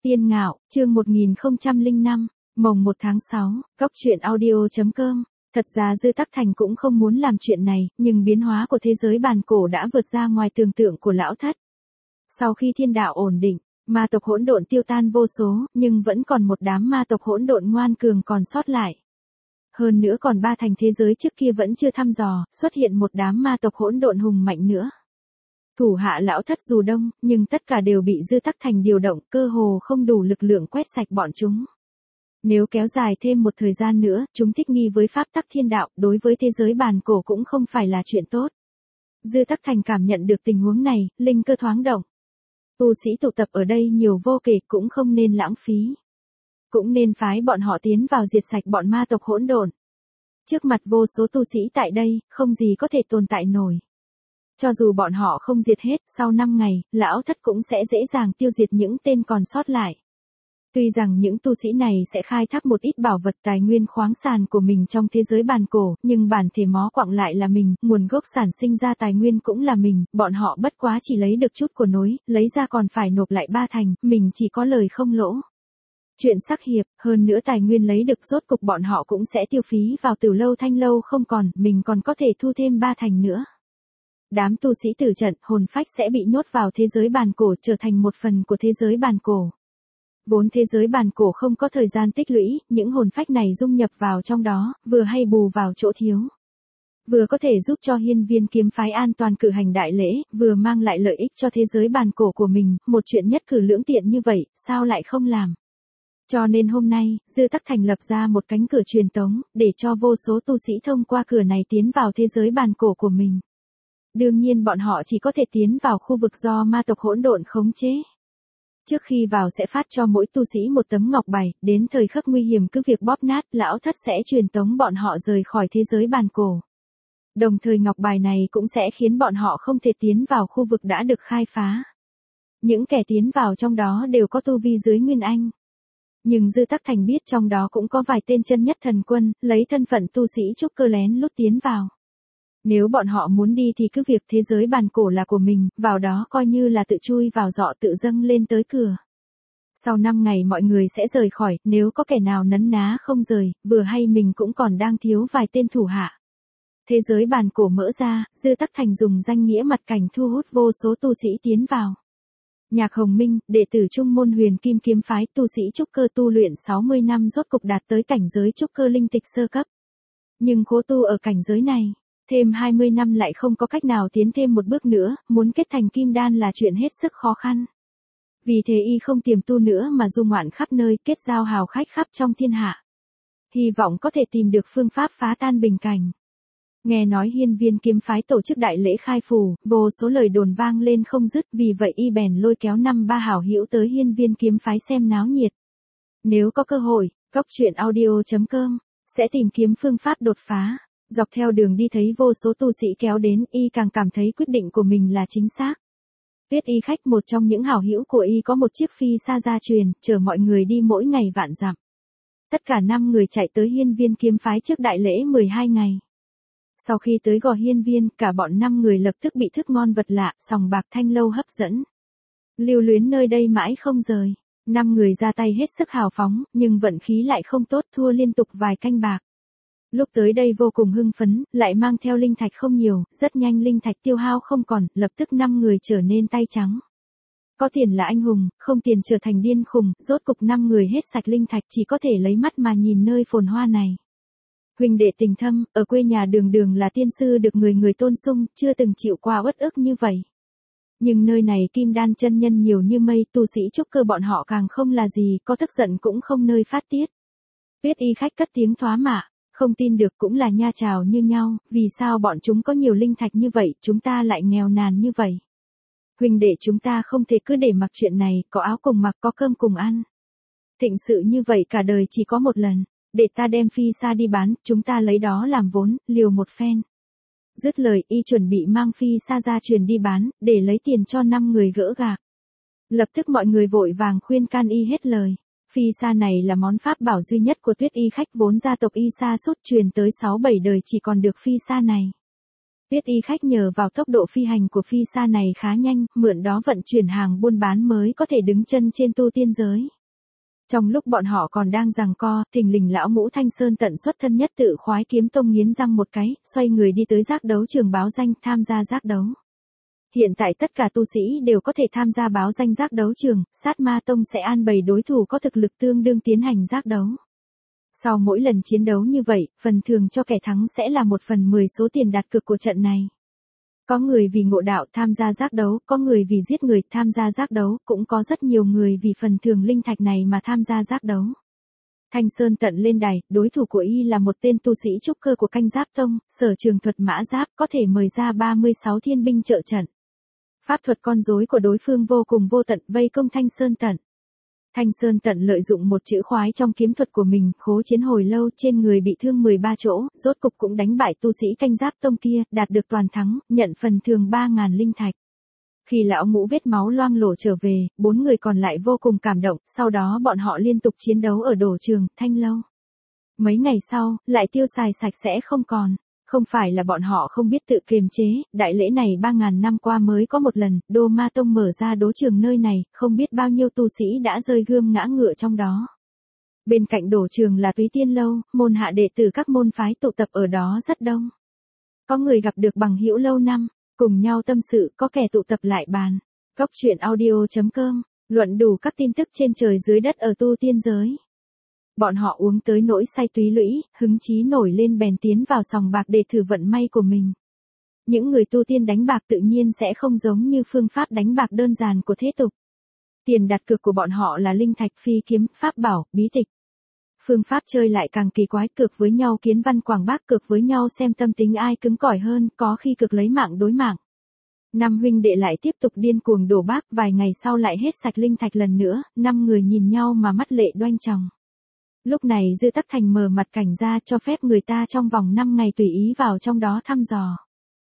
Tiên Ngạo, chương 1005, mồng 1 tháng 6, Góc Chuyện Audio.com. Thật ra Dư Tắc Thành cũng không muốn làm chuyện này, nhưng biến hóa của thế giới bàn cổ đã vượt ra ngoài tưởng tượng của lão thất. Sau khi thiên đạo ổn định, ma tộc hỗn độn tiêu tan vô số, nhưng vẫn còn một đám ma tộc hỗn độn ngoan cường còn sót lại. Hơn nữa còn 3 thành thế giới trước kia vẫn chưa thăm dò, xuất hiện một đám ma tộc hỗn độn hùng mạnh nữa. Thủ hạ lão thất dù đông, nhưng tất cả đều bị Dư Tắc Thành điều động, cơ hồ không đủ lực lượng quét sạch bọn chúng. Nếu kéo dài thêm một thời gian nữa, chúng thích nghi với pháp tắc thiên đạo, đối với thế giới bàn cổ cũng không phải là chuyện tốt. Dư Tắc Thành cảm nhận được tình huống này, linh cơ thoáng động. Tu sĩ tụ tập ở đây nhiều vô kể, cũng không nên lãng phí. Cũng nên phái bọn họ tiến vào diệt sạch bọn ma tộc hỗn độn. Trước mặt vô số tu sĩ tại đây, không gì có thể tồn tại nổi. Cho dù bọn họ không diệt hết, sau 5 ngày, lão thất cũng sẽ dễ dàng tiêu diệt những tên còn sót lại. Tuy rằng những tu sĩ này sẽ khai thác một ít bảo vật tài nguyên khoáng sản của mình trong thế giới bàn cổ, nhưng bản thể mó quặng lại là mình, nguồn gốc sản sinh ra tài nguyên cũng là mình, bọn họ bất quá chỉ lấy được chút của nối, lấy ra còn phải nộp lại 3 thành, mình chỉ có lời không lỗ. Chuyện sắc hiệp, hơn nữa tài nguyên lấy được rốt cục bọn họ cũng sẽ tiêu phí vào Tử Lâu Thanh Lâu không còn, mình còn có thể thu thêm 3 thành nữa. Đám tu sĩ tử trận, hồn phách sẽ bị nhốt vào thế giới bàn cổ trở thành một phần của thế giới bàn cổ. Vốn thế giới bàn cổ không có thời gian tích lũy, những hồn phách này dung nhập vào trong đó, vừa hay bù vào chỗ thiếu. Vừa có thể giúp cho Hiên Viên kiếm phái an toàn cử hành đại lễ, vừa mang lại lợi ích cho thế giới bàn cổ của mình, một chuyện nhất cử lưỡng tiện như vậy, sao lại không làm. Cho nên hôm nay, Dư Tắc Thành lập ra một cánh cửa truyền tống, để cho vô số tu sĩ thông qua cửa này tiến vào thế giới bàn cổ của mình. Đương nhiên bọn họ chỉ có thể tiến vào khu vực do ma tộc hỗn độn khống chế. Trước khi vào sẽ phát cho mỗi tu sĩ một tấm ngọc bài, đến thời khắc nguy hiểm cứ việc bóp nát, lão thất sẽ truyền tống bọn họ rời khỏi thế giới bàn cổ. Đồng thời ngọc bài này cũng sẽ khiến bọn họ không thể tiến vào khu vực đã được khai phá. Những kẻ tiến vào trong đó đều có tu vi dưới Nguyên Anh. Nhưng Dư Tắc Thành biết trong đó cũng có vài tên chân nhất thần quân, lấy thân phận tu sĩ trúc cơ lén lút tiến vào. Nếu bọn họ muốn đi thì cứ việc thế giới bàn cổ là của mình, vào đó coi như là tự chui vào dọ tự dâng lên tới cửa. Sau 5 ngày mọi người sẽ rời khỏi, nếu có kẻ nào nấn ná không rời, vừa hay mình cũng còn đang thiếu vài tên thủ hạ. Thế giới bàn cổ mở ra, Dư Tắc Thành dùng danh nghĩa mặt cảnh thu hút vô số tu sĩ tiến vào. Nhạc Hồng Minh, đệ tử Trung môn Huyền Kim kiếm phái, tu sĩ trúc cơ tu luyện 60 năm rốt cục đạt tới cảnh giới trúc cơ linh tịch sơ cấp. Nhưng khố tu ở cảnh giới này, thêm 20 năm lại không có cách nào tiến thêm một bước nữa, muốn kết thành kim đan là chuyện hết sức khó khăn. Vì thế y không tiềm tu nữa mà du ngoạn khắp nơi, kết giao hào khách khắp trong thiên hạ. Hy vọng có thể tìm được phương pháp phá tan bình cảnh. Nghe nói Hiên Viên kiếm phái tổ chức đại lễ khai phù, vô số lời đồn vang lên không dứt, vì vậy y bèn lôi kéo 5-3 hảo hữu tới Hiên Viên kiếm phái xem náo nhiệt. Nếu có cơ hội, Góc Chuyện Audio.com sẽ tìm kiếm phương pháp đột phá. Dọc theo đường đi thấy vô số tu sĩ kéo đến, y càng cảm thấy quyết định của mình là chính xác. Tuyết Y Khách, một trong những hảo hữu của y, có một chiếc phi sa gia truyền, chở mọi người đi mỗi ngày vạn dặm. Tất cả 5 người chạy tới Hiên Viên kiếm phái trước đại lễ 12 ngày. Sau khi tới Gò Hiên Viên, cả bọn 5 người lập tức bị thức ngon vật lạ, sòng bạc Thanh Lâu hấp dẫn. Lưu luyến nơi đây mãi không rời. 5 người ra tay hết sức hào phóng, nhưng vận khí lại không tốt, thua liên tục vài canh bạc. Lúc tới đây vô cùng hưng phấn, lại mang theo linh thạch không nhiều, rất nhanh linh thạch tiêu hao không còn, lập tức 5 người trở nên tay trắng. Có tiền là anh hùng, không tiền trở thành điên khùng, rốt cục 5 người hết sạch linh thạch, chỉ có thể lấy mắt mà nhìn nơi phồn hoa này. Huynh đệ tình thâm, ở quê nhà đường đường là tiên sư được người người tôn sung, chưa từng chịu qua uất ức như vậy. Nhưng nơi này kim đan chân nhân nhiều như mây, tu sĩ trúc cơ bọn họ càng không là gì, có tức giận cũng không nơi phát tiết. Tuyết Y Khách cất tiếng thoá mạ, không tin được cũng là nha chào như nhau, vì sao bọn chúng có nhiều linh thạch như vậy, chúng ta lại nghèo nàn như vậy. Huynh đệ chúng ta không thể cứ để mặc chuyện này, có áo cùng mặc, có cơm cùng ăn. Thịnh sự như vậy cả đời chỉ có một lần, để ta đem phi sa đi bán, chúng ta lấy đó làm vốn, liều một phen. Dứt lời y chuẩn bị mang phi sa gia truyền đi bán, để lấy tiền cho 5 người gỡ gạc. Lập tức mọi người vội vàng khuyên can y hết lời. Phi sa này là món pháp bảo duy nhất của Tuyết Y Khách, vốn gia tộc Y Sa Sút truyền tới 6-7 đời chỉ còn được phi sa này. Tuyết y khách nhờ vào tốc độ phi hành của phi sa này khá nhanh, mượn đó vận chuyển hàng buôn bán mới có thể đứng chân trên tu tiên giới. Trong lúc bọn họ còn đang giằng co, thình lình lão ngũ Thanh Sơn tận xuất thân nhất tự khoái kiếm tông nghiến răng một cái, xoay người đi tới giác đấu trường báo danh tham gia giác đấu. Hiện tại tất cả tu sĩ đều có thể tham gia báo danh giác đấu trường, sát ma tông sẽ an bày đối thủ có thực lực tương đương tiến hành giác đấu. Sau mỗi lần chiến đấu như vậy, phần thưởng cho kẻ thắng sẽ là 1/10 số tiền đặt cược của trận này. Có người vì ngộ đạo tham gia giác đấu, có người vì giết người tham gia giác đấu, cũng có rất nhiều người vì phần thưởng linh thạch này mà tham gia giác đấu. Thanh Sơn tận lên đài, đối thủ của y là một tên tu sĩ trúc cơ của Canh Giáp Tông, sở trường thuật mã giáp, có thể mời ra 36 thiên binh trợ trận. Pháp thuật con rối của đối phương vô cùng vô tận, vây công Thanh Sơn tận. Thanh Sơn tận lợi dụng một chữ khoái trong kiếm thuật của mình, khố chiến hồi lâu, trên người bị thương 13 chỗ, rốt cục cũng đánh bại tu sĩ Canh Giáp Tông kia, đạt được toàn thắng, nhận phần thưởng 3.000 linh thạch. Khi lão ngũ vết máu loang lổ trở về, 4 người còn lại vô cùng cảm động, sau đó bọn họ liên tục chiến đấu ở đổ trường, Thanh Lâu. Mấy ngày sau, lại tiêu xài sạch sẽ không còn. Không phải là bọn họ không biết tự kiềm chế, đại lễ này 3.000 năm qua mới có một lần, Đô Ma Tông mở ra đố trường nơi này, không biết bao nhiêu tu sĩ đã rơi gươm ngã ngựa trong đó. Bên cạnh đổ trường là Túy Tiên Lâu, môn hạ đệ tử các môn phái tụ tập ở đó rất đông. Có người gặp được bằng hữu lâu năm, cùng nhau tâm sự, có kẻ tụ tập lại bàn. Góc truyện audio.com, luận đủ các tin tức trên trời dưới đất ở tu tiên giới. Bọn họ uống tới nỗi say túy lũy, hứng chí nổi lên bèn tiến vào sòng bạc để thử vận may của mình. Những người tu tiên đánh bạc tự nhiên sẽ không giống như phương pháp đánh bạc đơn giản của thế tục. Tiền đặt cược của bọn họ là linh thạch, phi kiếm, pháp bảo, bí tịch. Phương pháp chơi lại càng kỳ quái, cược với nhau kiến văn quảng bác, cược với nhau xem tâm tính ai cứng cỏi hơn, có khi cược lấy mạng đối mạng. 5 huynh đệ lại tiếp tục điên cuồng đổ bác, vài ngày sau lại hết sạch linh thạch lần nữa, 5 người nhìn nhau mà mắt lệ đoanh tròng. Lúc này Dư Tắc Thành mở mặt cảnh ra cho phép người ta trong vòng 5 ngày tùy ý vào trong đó thăm dò.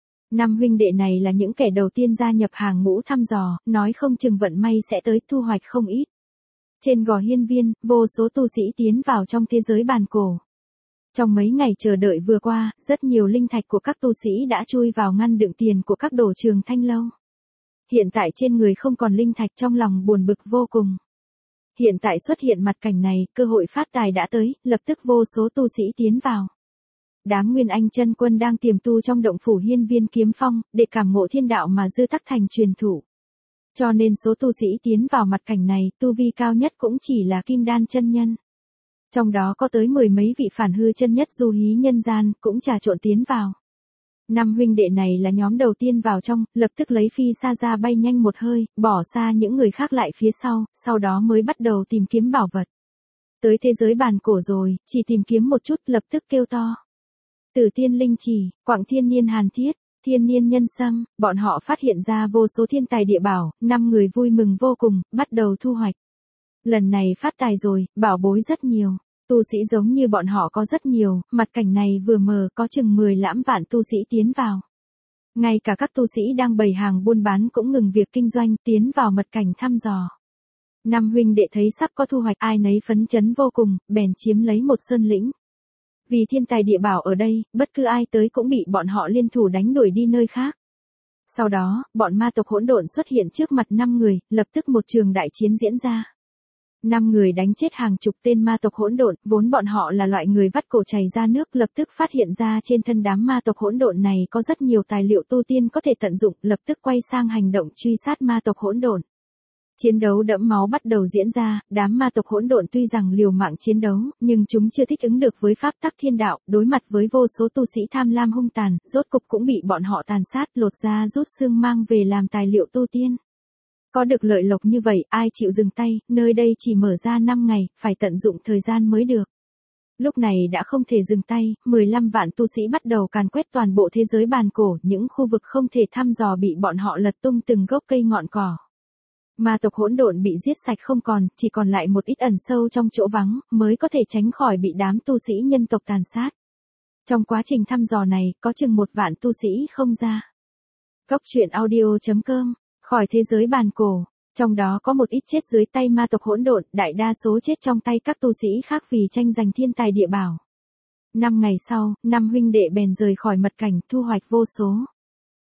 5 huynh đệ này là những kẻ đầu tiên gia nhập hàng ngũ thăm dò, nói không chừng vận may sẽ tới, thu hoạch không ít. Trên gò hiên viên, vô số tu sĩ tiến vào trong thế giới bàn cổ. Trong mấy ngày chờ đợi vừa qua, rất nhiều linh thạch của các tu sĩ đã chui vào ngăn đựng tiền của các đổ trường Thanh Lâu. Hiện tại trên người không còn linh thạch, trong lòng buồn bực vô cùng. Hiện tại xuất hiện mặt cảnh này, cơ hội phát tài đã tới, lập tức vô số tu sĩ tiến vào. Đám Nguyên Anh chân quân đang tiềm tu trong động phủ hiên viên kiếm phong, để cảm ngộ thiên đạo mà Dư Tắc Thành truyền thụ. Cho nên số tu sĩ tiến vào mặt cảnh này, tu vi cao nhất cũng chỉ là Kim Đan chân nhân. Trong đó có tới 10 mấy vị phản hư chân nhất du hí nhân gian, cũng trà trộn tiến vào. 5 huynh đệ này là nhóm đầu tiên vào trong, lập tức lấy phi sa ra bay nhanh một hơi, bỏ xa những người khác lại phía sau đó mới bắt đầu tìm kiếm bảo vật. Tới thế giới bàn cổ rồi, chỉ tìm kiếm một chút lập tức kêu to. Tử tiên linh chỉ, quặng thiên niên hàn thiết, thiên niên nhân sâm, bọn họ phát hiện ra vô số thiên tài địa bảo, 5 người vui mừng vô cùng, bắt đầu thu hoạch. Lần này phát tài rồi, bảo bối rất nhiều. Tu sĩ giống như bọn họ có rất nhiều, mặt cảnh này vừa mở có chừng 10 lãm vạn tu sĩ tiến vào. Ngay cả các tu sĩ đang bày hàng buôn bán cũng ngừng việc kinh doanh, tiến vào mật cảnh thăm dò. 5 huynh đệ thấy sắp có thu hoạch, ai nấy phấn chấn vô cùng, bèn chiếm lấy một sơn lĩnh. Vì thiên tài địa bảo ở đây, bất cứ ai tới cũng bị bọn họ liên thủ đánh đuổi đi nơi khác. Sau đó, bọn ma tộc hỗn độn xuất hiện trước mặt 5 người, lập tức một trường đại chiến diễn ra. 5 người đánh chết hàng chục tên ma tộc hỗn độn, vốn bọn họ là loại người vắt cổ chảy ra nước, lập tức phát hiện ra trên thân đám ma tộc hỗn độn này có rất nhiều tài liệu tu tiên có thể tận dụng, lập tức quay sang hành động truy sát ma tộc hỗn độn. Chiến đấu đẫm máu bắt đầu diễn ra, đám ma tộc hỗn độn tuy rằng liều mạng chiến đấu, nhưng chúng chưa thích ứng được với pháp tắc thiên đạo, đối mặt với vô số tu sĩ tham lam hung tàn, rốt cục cũng bị bọn họ tàn sát, lột da rút xương mang về làm tài liệu tu tiên. Có được lợi lộc như vậy, ai chịu dừng tay, nơi đây chỉ mở ra 5 ngày, phải tận dụng thời gian mới được. Lúc này đã không thể dừng tay, 15 vạn tu sĩ bắt đầu càn quét toàn bộ thế giới bàn cổ, những khu vực không thể thăm dò bị bọn họ lật tung từng gốc cây ngọn cỏ. Ma tộc hỗn độn bị giết sạch không còn, chỉ còn lại một ít ẩn sâu trong chỗ vắng, mới có thể tránh khỏi bị đám tu sĩ nhân tộc tàn sát. Trong quá trình thăm dò này, có chừng 1 vạn tu sĩ không ra. Góc truyện audio.com, khỏi thế giới bàn cổ, trong đó có một ít chết dưới tay ma tộc hỗn độn, đại đa số chết trong tay các tu sĩ khác vì tranh giành thiên tài địa bảo. 5 ngày sau, 5 huynh đệ bèn rời khỏi mật cảnh, thu hoạch vô số.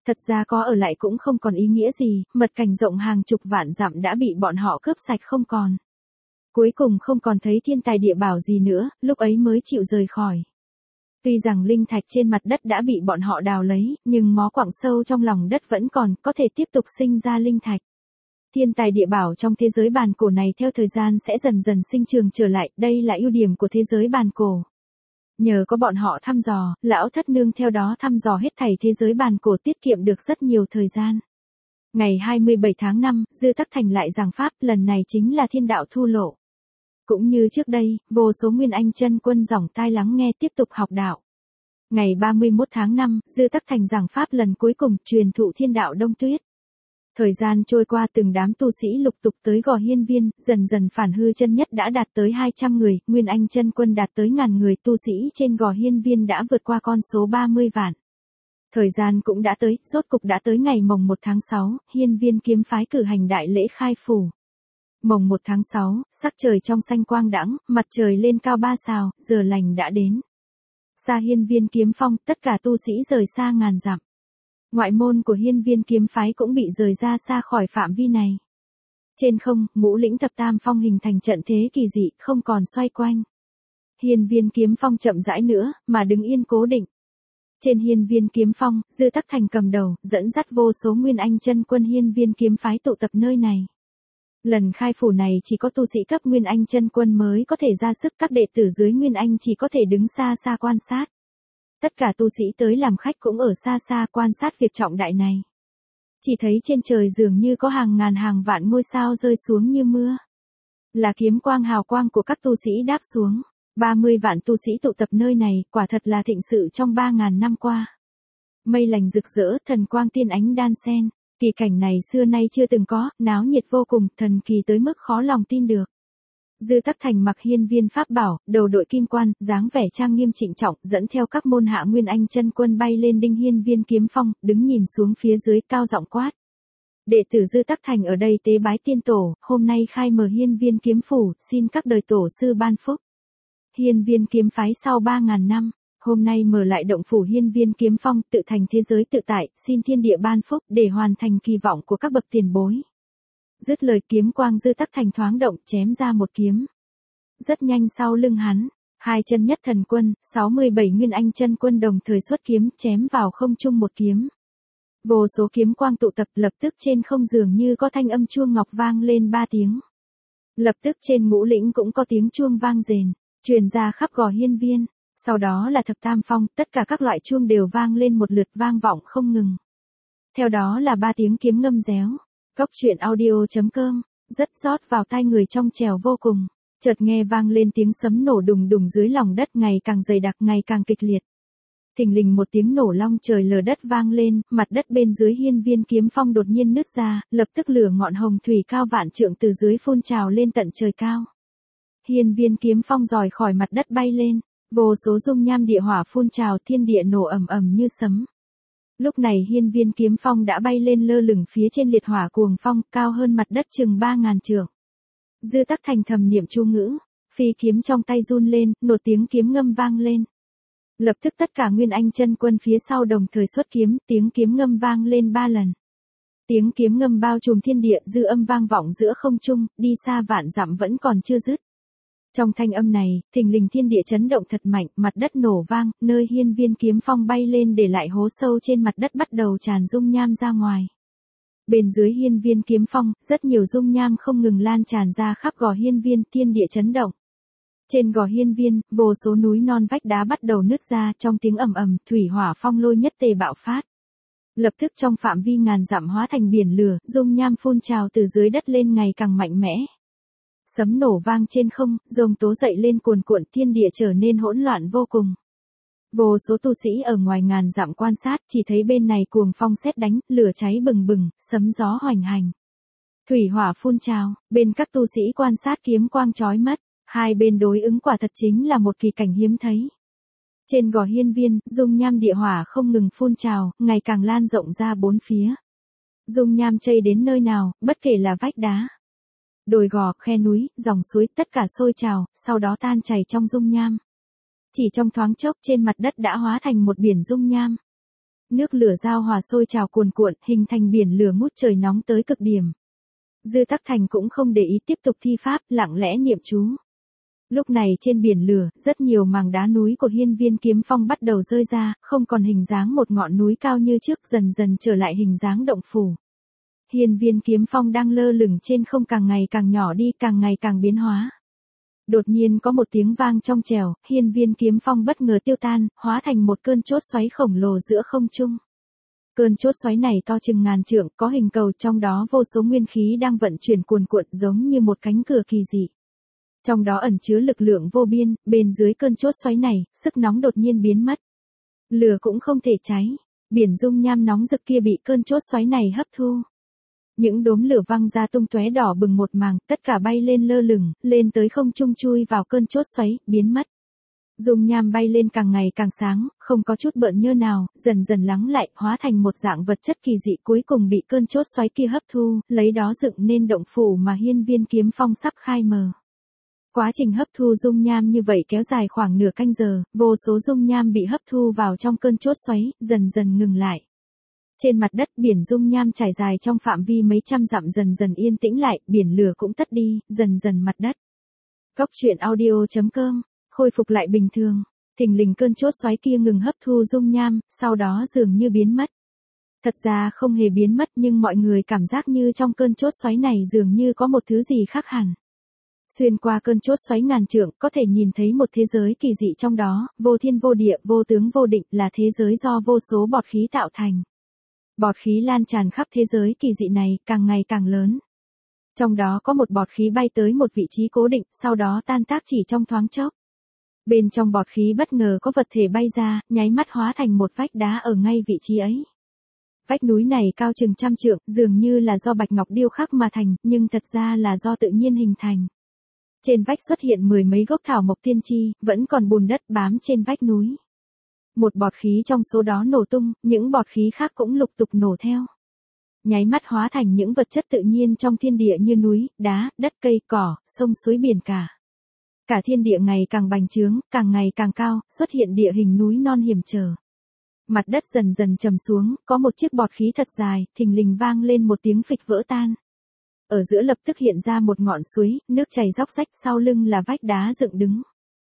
Thật ra có ở lại cũng không còn ý nghĩa gì, mật cảnh rộng hàng chục vạn dặm đã bị bọn họ cướp sạch không còn. Cuối cùng không còn thấy thiên tài địa bảo gì nữa, lúc ấy mới chịu rời khỏi. Tuy rằng linh thạch trên mặt đất đã bị bọn họ đào lấy, nhưng mó quặng sâu trong lòng đất vẫn còn, có thể tiếp tục sinh ra linh thạch. Thiên tài địa bảo trong thế giới bàn cổ này theo thời gian sẽ dần dần sinh trường trở lại, đây là ưu điểm của thế giới bàn cổ. Nhờ có bọn họ thăm dò, lão thất nương theo đó thăm dò hết thảy thế giới bàn cổ, tiết kiệm được rất nhiều thời gian. Ngày 27 tháng 5, Dư Tắc Thành lại giảng pháp, lần này chính là thiên đạo thu lộ. Cũng như trước đây, vô số Nguyên Anh chân quân dòng tai lắng nghe tiếp tục học đạo. Ngày 31 tháng 5, Dư Tắc Thành giảng pháp lần cuối cùng, truyền thụ thiên đạo Đông Tuyết. Thời gian trôi qua, từng đám tu sĩ lục tục tới Gò Hiên Viên, dần dần phản hư chân nhất đã đạt tới 200 người, Nguyên Anh chân quân đạt tới ngàn người, tu sĩ trên Gò Hiên Viên đã vượt qua con số 30 vạn. Thời gian cũng đã tới, rốt cục đã tới ngày mồng 1 tháng 6, Hiên Viên kiếm phái cử hành đại lễ khai phủ. Mồng 1 tháng 6, sắc trời trong xanh quang đãng, mặt trời lên cao 3 sao, giờ lành đã đến. Xa Hiên Viên kiếm phong, tất cả tu sĩ rời xa ngàn dặm. Ngoại môn của Hiên Viên kiếm phái cũng bị rời ra xa khỏi phạm vi này. Trên không, ngũ lĩnh thập tam phong hình thành trận thế kỳ dị, không còn xoay quanh. Hiên Viên kiếm phong chậm rãi nữa, mà đứng yên cố định. Trên Hiên Viên kiếm phong, Dư Tắc Thành cầm đầu, dẫn dắt vô số Nguyên Anh chân quân Hiên Viên kiếm phái tụ tập nơi này. Lần khai phủ này chỉ có tu sĩ cấp Nguyên Anh chân quân mới có thể ra sức, các đệ tử dưới Nguyên Anh chỉ có thể đứng xa xa quan sát. Tất cả tu sĩ tới làm khách cũng ở xa xa quan sát việc trọng đại này. Chỉ thấy trên trời dường như có hàng ngàn hàng vạn ngôi sao rơi xuống như mưa. Là kiếm quang hào quang của các tu sĩ đáp xuống. 30 vạn tu sĩ tụ tập nơi này, quả thật là thịnh sự trong 3.000 năm qua. Mây lành rực rỡ, thần quang tiên ánh đan xen. Kỳ cảnh này xưa nay chưa từng có, náo nhiệt vô cùng, thần kỳ tới mức khó lòng tin được. Dư Tắc Thành mặc hiên viên pháp bảo, đầu đội kim quan, dáng vẻ trang nghiêm trịnh trọng, dẫn theo các môn hạ Nguyên Anh chân quân bay lên đinh hiên viên kiếm phong, đứng nhìn xuống phía dưới cao giọng quát. Đệ tử Dư Tắc Thành ở đây tế bái tiên tổ, hôm nay khai mở hiên viên kiếm phủ, xin các đời tổ sư ban phúc. Hiên viên kiếm phái sau 3.000 năm, hôm nay mở lại động phủ hiên viên kiếm phong, tự thành thế giới tự tại, xin thiên địa ban phúc để hoàn thành kỳ vọng của các bậc tiền bối. Dứt lời kiếm quang Dư Tắc Thành thoáng động, chém ra một kiếm. Rất nhanh sau lưng hắn, hai chân nhất thần quân, 67 Nguyên Anh chân quân đồng thời xuất kiếm, chém vào không trung một kiếm. Vô số kiếm quang tụ tập, lập tức trên không dường như có thanh âm chuông ngọc vang lên 3 tiếng. Lập tức trên ngũ lĩnh cũng có tiếng chuông vang rền, truyền ra khắp Gò Hiên Viên. Sau đó là thập tam phong, tất cả các loại chuông đều vang lên một lượt, vang vọng không ngừng. Theo đó là 3 tiếng kiếm ngâm réo. Góc truyện audio.com, rất rót vào tai người trong trẻo vô cùng. Chợt nghe vang lên tiếng sấm nổ đùng đùng dưới lòng đất, ngày càng dày đặc, ngày càng kịch liệt. Thình lình một tiếng nổ long trời lở đất vang lên, mặt đất bên dưới hiên viên kiếm phong đột nhiên nứt ra, lập tức lửa ngọn hồng thủy cao vạn trượng từ dưới phun trào lên tận trời cao. Hiên viên kiếm phong rời khỏi mặt đất bay lên, vô số dung nham địa hỏa phun trào, thiên địa nổ ầm ầm như sấm. Lúc này hiên viên kiếm phong đã bay lên lơ lửng phía trên liệt hỏa cuồng phong, cao hơn mặt đất chừng 3.000 trượng. Dư Tắc Thành thầm niệm chú ngữ, phi kiếm trong tay run lên, một tiếng kiếm ngâm vang lên. Lập tức tất cả Nguyên Anh chân quân phía sau đồng thời xuất kiếm, tiếng kiếm ngâm vang lên 3 lần. Tiếng kiếm ngâm bao trùm thiên địa, dư âm vang vọng giữa không trung, đi xa vạn dặm vẫn còn chưa dứt. Trong thanh âm này, thình lình thiên địa chấn động thật mạnh, mặt đất nổ vang, nơi hiên viên kiếm phong bay lên để lại hố sâu trên mặt đất bắt đầu tràn dung nham ra ngoài. Bên dưới hiên viên kiếm phong, rất nhiều dung nham không ngừng lan tràn ra khắp Gò Hiên Viên, thiên địa chấn động. Trên Gò Hiên Viên, vô số núi non vách đá bắt đầu nứt ra, trong tiếng ầm ầm, thủy hỏa phong lôi nhất tề bạo phát. Lập tức trong phạm vi ngàn dặm hóa thành biển lửa, dung nham phun trào từ dưới đất lên ngày càng mạnh mẽ. Sấm nổ vang trên không, rông tố dậy lên cuồn cuộn, thiên địa trở nên hỗn loạn vô cùng. Vô số tu sĩ ở ngoài ngàn dặm quan sát, chỉ thấy bên này cuồng phong sét đánh, lửa cháy bừng bừng, sấm gió hoành hành. Thủy hỏa phun trào, bên các tu sĩ quan sát kiếm quang chói mắt, hai bên đối ứng quả thật chính là một kỳ cảnh hiếm thấy. Trên Gò Hiên Viên, dung nham địa hỏa không ngừng phun trào, ngày càng lan rộng ra bốn phía. Dung nham chảy đến nơi nào, bất kể là vách đá, đồi gò, khe núi, dòng suối, tất cả sôi trào, sau đó tan chảy trong dung nham. Chỉ trong thoáng chốc trên mặt đất đã hóa thành một biển dung nham. Nước lửa giao hòa sôi trào cuồn cuộn, hình thành biển lửa ngút trời nóng tới cực điểm. Dư Tắc Thành cũng không để ý, tiếp tục thi pháp, lặng lẽ niệm chú. Lúc này trên biển lửa, rất nhiều mảng đá núi của Hiên Viên Kiếm Phong bắt đầu rơi ra, không còn hình dáng một ngọn núi cao như trước, dần dần trở lại hình dáng động phủ. Hiên Viên Kiếm Phong đang lơ lửng trên không, càng ngày càng nhỏ đi, càng ngày càng biến hóa. Đột nhiên có một tiếng vang trong trẻo, Hiên Viên Kiếm Phong bất ngờ tiêu tan, hóa thành một cơn chốt xoáy khổng lồ giữa không trung. Cơn chốt xoáy này to chừng ngàn trượng, có hình cầu, trong đó vô số nguyên khí đang vận chuyển cuồn cuộn giống như một cánh cửa kỳ dị. Trong đó ẩn chứa lực lượng vô biên, bên dưới cơn chốt xoáy này, sức nóng đột nhiên biến mất. Lửa cũng không thể cháy, biển dung nham nóng rực kia bị cơn chốt xoáy này hấp thu. Những đốm lửa văng ra tung tóe đỏ bừng một màng, tất cả bay lên lơ lửng, lên tới không trung chui vào cơn chốt xoáy, biến mất. Dung nham bay lên càng ngày càng sáng, không có chút bợn nhơ nào, dần dần lắng lại, hóa thành một dạng vật chất kỳ dị, cuối cùng bị cơn chốt xoáy kia hấp thu, lấy đó dựng nên động phủ mà Hiên Viên Kiếm Phong sắp khai mở. Quá trình hấp thu dung nham như vậy kéo dài khoảng nửa canh giờ, vô số dung nham bị hấp thu vào trong cơn chốt xoáy, dần dần ngừng lại. Trên mặt đất biển dung nham trải dài trong phạm vi mấy trăm dặm dần dần yên tĩnh lại, biển lửa cũng tắt đi, dần dần mặt đất. Góc truyện audio.com, khôi phục lại bình thường, thình lình cơn chốt xoáy kia ngừng hấp thu dung nham, sau đó dường như biến mất. Thật ra không hề biến mất nhưng mọi người cảm giác như trong cơn chốt xoáy này dường như có một thứ gì khác hẳn. Xuyên qua cơn chốt xoáy ngàn trượng, có thể nhìn thấy một thế giới kỳ dị trong đó, vô thiên vô địa, vô tướng vô định, là thế giới do vô số bọt khí tạo thành. Bọt khí lan tràn khắp thế giới kỳ dị này, càng ngày càng lớn. Trong đó có một bọt khí bay tới một vị trí cố định, sau đó tan tác chỉ trong thoáng chốc. Bên trong bọt khí bất ngờ có vật thể bay ra, nháy mắt hóa thành một vách đá ở ngay vị trí ấy. Vách núi này cao chừng 100 trượng, dường như là do bạch ngọc điêu khắc mà thành, nhưng thật ra là do tự nhiên hình thành. Trên vách xuất hiện 10 mấy gốc thảo mộc tiên tri, vẫn còn bùn đất bám trên vách núi. Một bọt khí trong số đó nổ tung, những bọt khí khác cũng lục tục nổ theo. Nháy mắt hóa thành những vật chất tự nhiên trong thiên địa như núi, đá, đất cây, cỏ, sông suối biển cả. Cả thiên địa ngày càng bành trướng, càng ngày càng cao, xuất hiện địa hình núi non hiểm trở. Mặt đất dần dần trầm xuống, có một chiếc bọt khí thật dài, thình lình vang lên một tiếng phịch vỡ tan. Ở giữa lập tức hiện ra một ngọn suối, nước chảy róc rách, sau lưng là vách đá dựng đứng.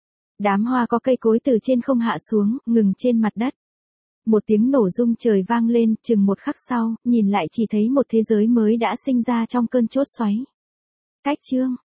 Đám hoa có cây cối từ trên không hạ xuống, ngừng trên mặt đất. Một tiếng nổ rung trời vang lên, chừng một khắc sau, nhìn lại chỉ thấy một thế giới mới đã sinh ra trong cơn chốt xoáy. Cách chương